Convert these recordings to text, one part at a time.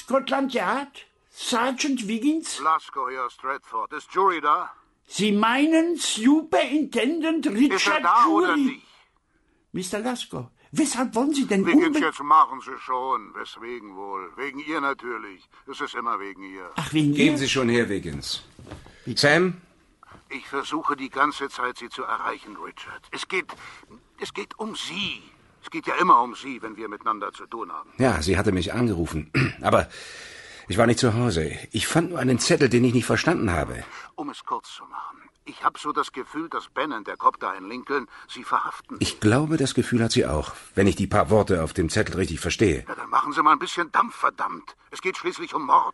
Scotland Yard? Sergeant Wiggins? Glasgow hier aus Stratford. Ist Jury da? Sie meinen Superintendent Richard Ist er da Jury? oder nicht? Mr. Glasgow, weshalb wollen Sie denn Wie geht's jetzt machen Sie schon? Weswegen wohl? Wegen ihr natürlich. Es ist immer wegen ihr. Ach, wegen Geben ihr? Sie schon her, Wiggins. Sam? Ich versuche die ganze Zeit, Sie zu erreichen, Richard. Es geht um Sie. Es geht ja immer um Sie, wenn wir miteinander zu tun haben. Ja, sie hatte mich angerufen. Aber ich war nicht zu Hause. Ich fand nur einen Zettel, den ich nicht verstanden habe. Um es kurz zu machen. Ich habe so das Gefühl, dass Bannon, der Cop da in Lincoln, Sie verhaften. Ich glaube, das Gefühl hat sie auch, wenn ich die paar Worte auf dem Zettel richtig verstehe. Ja, dann machen Sie mal ein bisschen Dampf, verdammt. Es geht schließlich um Mord.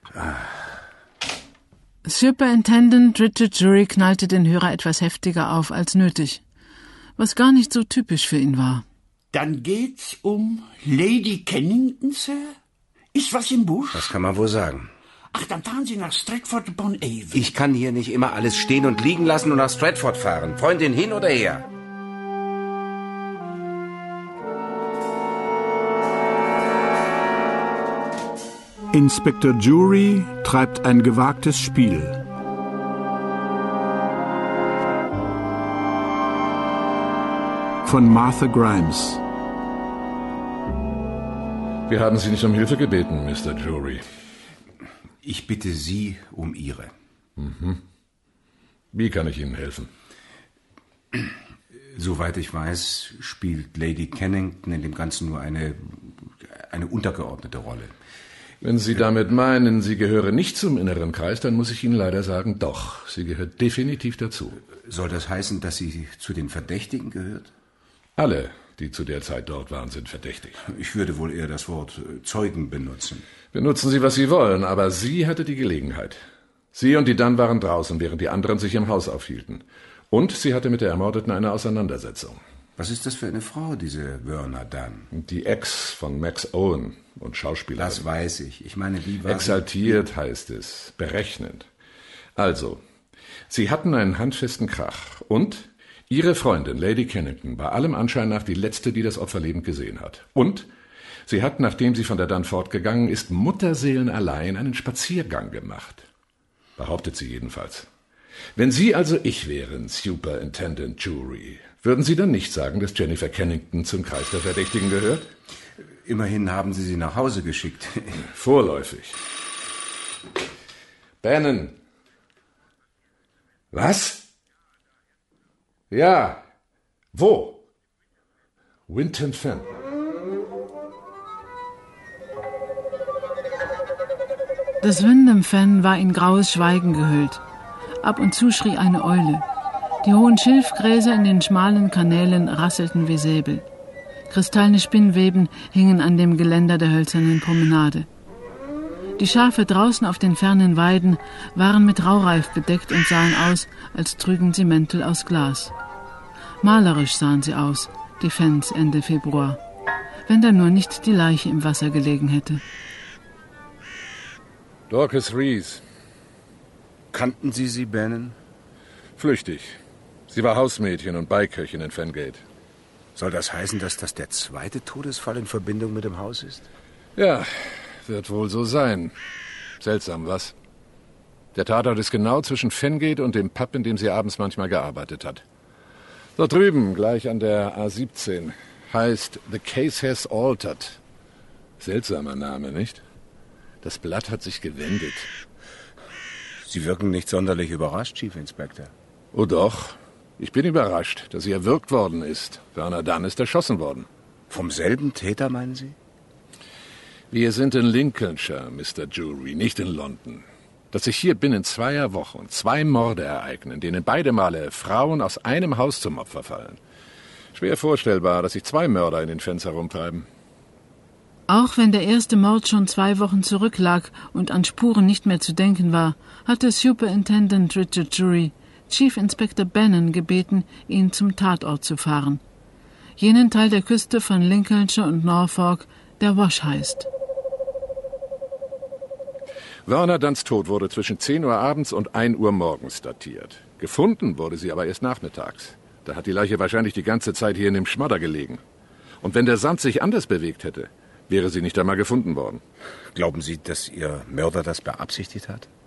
Superintendent Richard Jury knallte den Hörer etwas heftiger auf als nötig, was gar nicht so typisch für ihn war. Dann geht's um Lady Kennington, Sir? Ist was im Busch? Das kann man wohl sagen. Ach, dann fahren Sie nach Stratford-upon-Avon. Ich kann hier nicht immer alles stehen und liegen lassen und nach Stratford fahren. Freundin hin oder her. Inspektor Jury treibt ein gewagtes Spiel. Von Martha Grimes. Wir haben Sie nicht um Hilfe gebeten, Mr. Jury. Ich bitte Sie um Ihre. Wie kann ich Ihnen helfen? Soweit ich weiß, spielt Lady Kennington in dem Ganzen nur eine untergeordnete Rolle. Wenn Sie damit meinen, sie gehöre nicht zum inneren Kreis, dann muss ich Ihnen leider sagen, doch, sie gehört definitiv dazu. Soll das heißen, dass sie zu den Verdächtigen gehört? Alle, die zu der Zeit dort waren, sind verdächtig. Ich würde wohl eher das Wort Zeugen benutzen. Benutzen Sie, was Sie wollen, aber sie hatte die Gelegenheit. Sie und die Dunn waren draußen, während die anderen sich im Haus aufhielten. Und sie hatte mit der Ermordeten eine Auseinandersetzung. Was ist das für eine Frau, diese Werner Dunn? Die Ex von Max Owen und Schauspielerin. Das weiß ich. Ich meine, wie war Exaltiert heißt es, berechnend. Also, sie hatten einen handfesten Krach und ihre Freundin, Lady Kennington, war allem Anschein nach die letzte, die das Opfer lebend gesehen hat. Und sie hat, nachdem sie von der Dunn fortgegangen ist, mutterseelenallein einen Spaziergang gemacht. Behauptet sie jedenfalls. Wenn Sie also ich wären, Superintendent Jury, würden Sie dann nicht sagen, dass Jennifer Kennington zum Kreis der Verdächtigen gehört? Immerhin haben Sie sie nach Hause geschickt. Vorläufig. Bannon. Was? Ja. Wo? Winton Fen. Das Windham Fen war in graues Schweigen gehüllt. Ab und zu schrie eine Eule. Die hohen Schilfgräser in den schmalen Kanälen rasselten wie Säbel. Kristallene Spinnweben hingen an dem Geländer der hölzernen Promenade. Die Schafe draußen auf den fernen Weiden waren mit Raureif bedeckt und sahen aus, als trügen sie Mäntel aus Glas. Malerisch sahen sie aus, die Fens Ende Februar, wenn da nur nicht die Leiche im Wasser gelegen hätte. Dorcas Rees. Kannten Sie sie, Bannon? Flüchtig. Sie war Hausmädchen und Beiköchin in Fengate. Soll das heißen, dass das der zweite Todesfall in Verbindung mit dem Haus ist? Ja, wird wohl so sein. Seltsam, was? Der Tatort ist genau zwischen Fengate und dem Pub, in dem sie abends manchmal gearbeitet hat. Dort drüben, gleich an der A17, heißt The Case Has Altered. Seltsamer Name, nicht? Das Blatt hat sich gewendet. Sie wirken nicht sonderlich überrascht, Chief Inspector. Oh doch. Ich bin überrascht, dass sie erwürgt worden ist. Werner Dunn ist erschossen worden. Vom selben Täter, meinen Sie? Wir sind in Lincolnshire, Mr. Jury, nicht in London. Dass sich hier binnen 2 Wochen 2 Morde ereignen, denen beide Male Frauen aus einem Haus zum Opfer fallen. Schwer vorstellbar, dass sich 2 Mörder in den Fens herumtreiben. Auch wenn der erste Mord schon 2 Wochen zurücklag und an Spuren nicht mehr zu denken war, hatte Superintendent Richard Jury Chief Inspector Bannon gebeten, ihn zum Tatort zu fahren. Jenen Teil der Küste von Lincolnshire und Norfolk, der Wash heißt. Werner Dunns Tod wurde zwischen 10 Uhr abends und 1 Uhr morgens datiert. Gefunden wurde sie aber erst nachmittags. Da hat die Leiche wahrscheinlich die ganze Zeit hier in dem Schmodder gelegen. Und wenn der Sand sich anders bewegt hätte, wäre sie nicht einmal gefunden worden. Glauben Sie, dass Ihr Mörder das beabsichtigt hat?